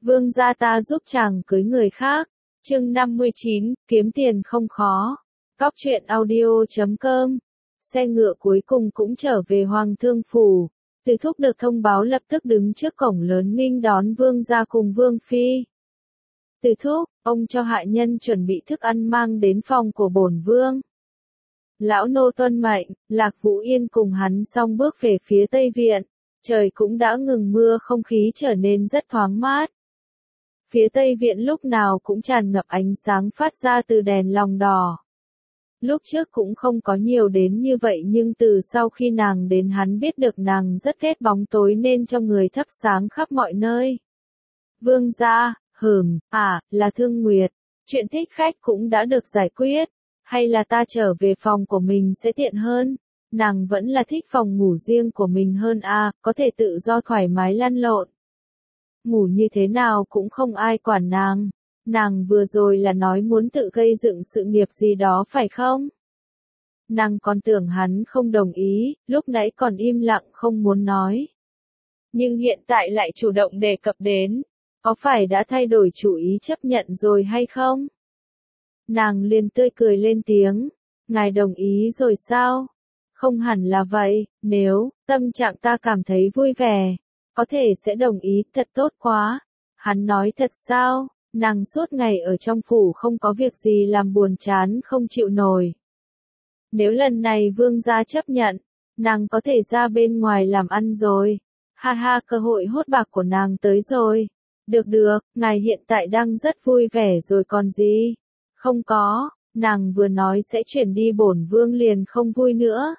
Vương gia ta giúp chàng cưới người khác. Chương 59, kiếm tiền không khó. Cóc truyện audio.com. Xe ngựa cuối cùng cũng trở về Hoàng Thương Phủ. Từ Thúc được thông báo lập tức đứng trước cổng lớn nghênh đón Vương gia cùng Vương Phi. Từ Thúc, ông cho hạ nhân chuẩn bị thức ăn mang đến phòng của bổn Vương. Lão nô tuân mệnh. Lạc Vũ Yên cùng hắn xong bước về phía Tây Viện. Trời cũng đã ngừng mưa, không khí trở nên rất thoáng mát. Phía Tây Viện lúc nào cũng tràn ngập ánh sáng phát ra từ đèn lồng đỏ. Lúc trước cũng không có nhiều đến như vậy, nhưng từ sau khi nàng đến hắn biết được nàng rất ghét bóng tối nên cho người thắp sáng khắp mọi nơi. Vương gia, là Thương Nguyệt. Chuyện thích khách cũng đã được giải quyết. Hay là ta trở về phòng của mình sẽ tiện hơn? Nàng vẫn là thích phòng ngủ riêng của mình hơn có thể tự do thoải mái lăn lộn. Ngủ như thế nào cũng không ai quản nàng. Nàng vừa rồi là nói muốn tự gây dựng sự nghiệp gì đó phải không? Nàng còn tưởng hắn không đồng ý, lúc nãy còn im lặng không muốn nói. Nhưng hiện tại lại chủ động đề cập đến. Có phải đã thay đổi chủ ý chấp nhận rồi hay không? Nàng liền tươi cười lên tiếng. Ngài đồng ý rồi sao? Không hẳn là vậy, nếu tâm trạng ta cảm thấy vui vẻ, có thể sẽ đồng ý, thật tốt quá. Hắn nói thật sao? Nàng suốt ngày ở trong phủ không có việc gì làm, buồn chán không chịu nổi. Nếu lần này Vương gia chấp nhận, nàng có thể ra bên ngoài làm ăn rồi. Cơ hội hốt bạc của nàng tới rồi. Được, ngài hiện tại đang rất vui vẻ rồi còn gì? Không có, nàng vừa nói sẽ chuyển đi bổn Vương liền không vui nữa.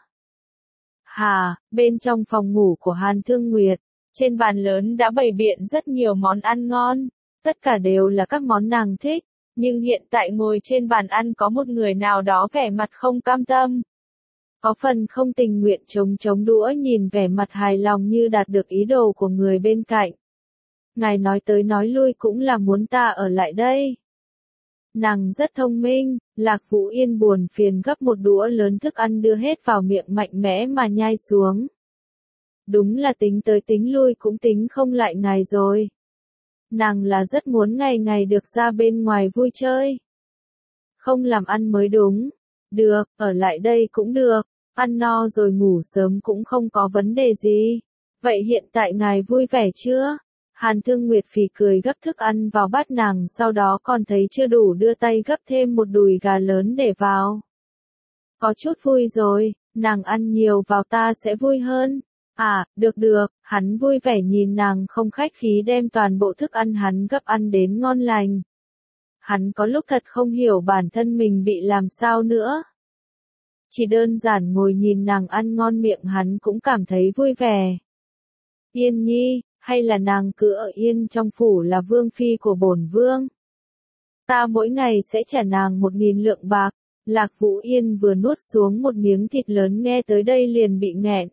Bên trong phòng ngủ của Hàn Thương Nguyệt, trên bàn lớn đã bày biện rất nhiều món ăn ngon, tất cả đều là các món nàng thích, nhưng hiện tại ngồi trên bàn ăn có một người nào đó vẻ mặt không cam tâm. Có phần không tình nguyện chống đũa nhìn vẻ mặt hài lòng như đạt được ý đồ của người bên cạnh. Ngài nói tới nói lui cũng là muốn ta ở lại đây. Nàng rất thông minh, Lạc Vũ Yên buồn phiền gấp một đũa lớn thức ăn đưa hết vào miệng mạnh mẽ mà nhai xuống. Đúng là tính tới tính lui cũng tính không lại ngài rồi. Nàng là rất muốn ngày ngày được ra bên ngoài vui chơi. Không làm ăn mới đúng. Được, ở lại đây cũng được, ăn no rồi ngủ sớm cũng không có vấn đề gì. Vậy hiện tại ngài vui vẻ chưa? Hàn Thương Nguyệt phì cười gấp thức ăn vào bát nàng, sau đó còn thấy chưa đủ đưa tay gấp thêm một đùi gà lớn để vào. Có chút vui rồi, nàng ăn nhiều vào ta sẽ vui hơn. Được, hắn vui vẻ nhìn nàng không khách khí đem toàn bộ thức ăn hắn gấp ăn đến ngon lành. Hắn có lúc thật không hiểu bản thân mình bị làm sao nữa. Chỉ đơn giản ngồi nhìn nàng ăn ngon miệng hắn cũng cảm thấy vui vẻ. Yên nhi, hay là nàng cứ ở yên trong phủ là vương phi của bổn Vương? Ta mỗi ngày sẽ trả nàng 1.000 lượng bạc. Lạc Vũ Yên vừa nuốt xuống một miếng thịt lớn nghe tới đây liền bị nghẹn.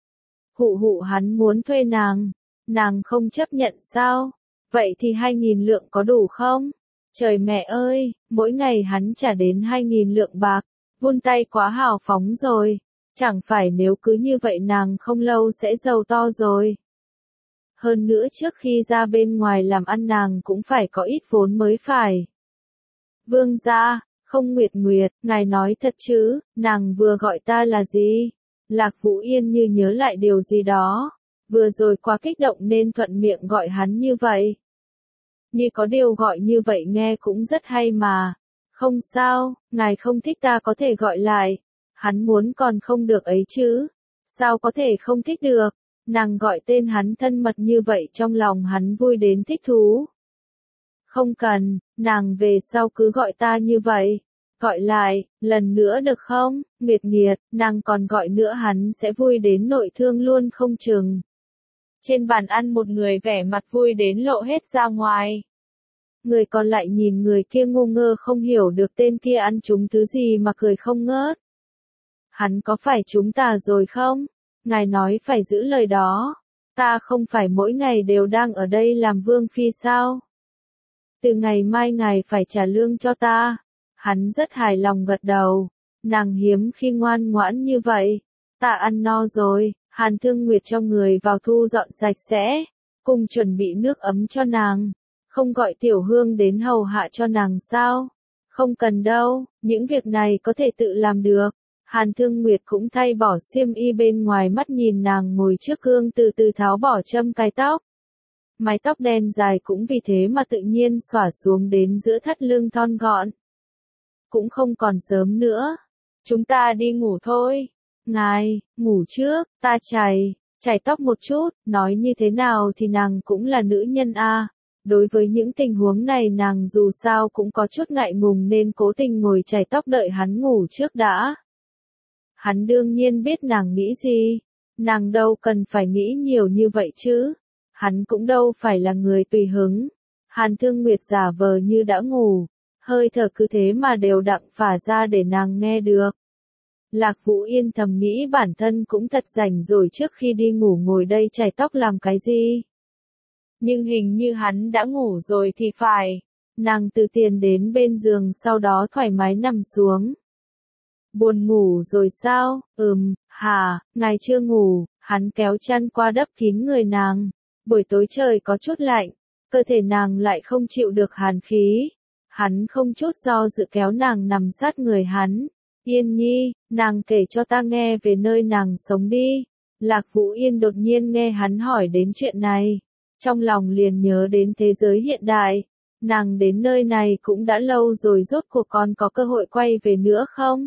Hắn muốn thuê nàng không chấp nhận sao? Vậy thì 2.000 lượng có đủ không? Trời mẹ ơi, mỗi ngày hắn trả đến 2.000 lượng bạc, vươn tay quá hào phóng rồi. Chẳng phải nếu cứ như vậy nàng không lâu sẽ giàu to rồi. Hơn nữa trước khi ra bên ngoài làm ăn nàng cũng phải có ít vốn mới phải. Vương gia, không Nguyệt, ngài nói thật chứ, nàng vừa gọi ta là gì? Lạc Vũ Yên như nhớ lại điều gì đó. Vừa rồi quá kích động nên thuận miệng gọi hắn như vậy. Như có điều gọi như vậy nghe cũng rất hay mà. Không sao, ngài không thích ta có thể gọi lại. Hắn muốn còn không được ấy chứ. Sao có thể không thích được? Nàng gọi tên hắn thân mật như vậy trong lòng hắn vui đến thích thú. Không cần, nàng về sau cứ gọi ta như vậy. Gọi lại, lần nữa được không? Nghiệt, nàng còn gọi nữa hắn sẽ vui đến nội thương luôn không chừng. Trên bàn ăn một người vẻ mặt vui đến lộ hết ra ngoài. Người còn lại nhìn người kia ngu ngơ không hiểu được tên kia ăn trúng thứ gì mà cười không ngớt. Hắn có phải trúng tà rồi không? Ngài nói phải giữ lời đó. Ta không phải mỗi ngày đều đang ở đây làm vương phi sao? Từ ngày mai ngài phải trả lương cho ta. Hắn rất hài lòng gật đầu. Nàng hiếm khi ngoan ngoãn như vậy. Ta ăn no rồi. Hàn Thương Nguyệt cho người vào thu dọn sạch sẽ, cùng chuẩn bị nước ấm cho nàng. Không gọi Tiểu Hương đến hầu hạ cho nàng sao? Không cần đâu, những việc này có thể tự làm được. Hàn Thương Nguyệt cũng thay bỏ xiêm y bên ngoài, mắt nhìn nàng ngồi trước gương từ từ tháo bỏ châm cài tóc. Mái tóc đen dài cũng vì thế mà tự nhiên xõa xuống đến giữa thắt lưng thon gọn. Cũng không còn sớm nữa. Chúng ta đi ngủ thôi. Ngài, ngủ trước, ta chải tóc một chút, nói như thế nào thì nàng cũng là nữ nhân a. Đối với những tình huống này nàng dù sao cũng có chút ngại ngùng nên cố tình ngồi chải tóc đợi hắn ngủ trước đã. Hắn đương nhiên biết nàng nghĩ gì. Nàng đâu cần phải nghĩ nhiều như vậy chứ. Hắn cũng đâu phải là người tùy hứng. Hàn Thương Nguyệt giả vờ như đã ngủ. Hơi thở cứ thế mà đều đặn phả ra để nàng nghe được. Lạc Vũ Yên thầm nghĩ bản thân cũng thật rảnh rồi, trước khi đi ngủ ngồi đây chải tóc làm cái gì. Nhưng hình như hắn đã ngủ rồi thì phải. Nàng từ tiền đến bên giường sau đó thoải mái nằm xuống. Buồn ngủ rồi sao? Hả, ngài chưa ngủ. Hắn kéo chăn qua đắp kín người nàng. Buổi tối trời có chút lạnh, cơ thể nàng lại không chịu được hàn khí. Hắn không chút do dự kéo nàng nằm sát người hắn. Yên Nhi, nàng kể cho ta nghe về nơi nàng sống đi. Lạc Vũ Yên đột nhiên nghe hắn hỏi đến chuyện này. Trong lòng liền nhớ đến thế giới hiện đại. Nàng đến nơi này cũng đã lâu rồi, rốt cuộc còn có cơ hội quay về nữa không?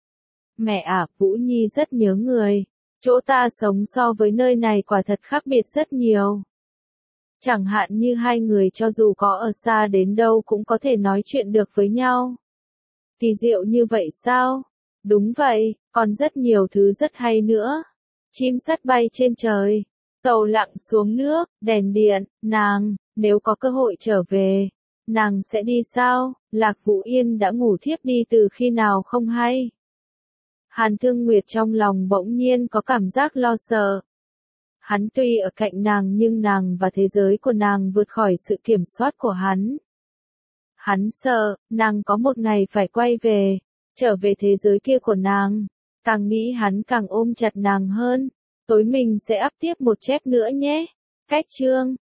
Mẹ à, Vũ Nhi rất nhớ người. Chỗ ta sống so với nơi này quả thật khác biệt rất nhiều. Chẳng hạn như hai người cho dù có ở xa đến đâu cũng có thể nói chuyện được với nhau. Kỳ diệu như vậy sao? Đúng vậy, còn rất nhiều thứ rất hay nữa. Chim sắt bay trên trời, tàu lặn xuống nước, đèn điện, nếu có cơ hội trở về, nàng sẽ đi sao? Lạc Vũ Yên đã ngủ thiếp đi từ khi nào không hay. Hàn Thương Nguyệt trong lòng bỗng nhiên có cảm giác lo sợ. Hắn tuy ở cạnh nàng nhưng nàng và thế giới của nàng vượt khỏi sự kiểm soát của hắn. Hắn sợ, nàng có một ngày phải quay về, trở về thế giới kia của nàng. Càng nghĩ hắn càng ôm chặt nàng hơn. Tối mình sẽ up tiếp một chép nữa nhé. Cách chương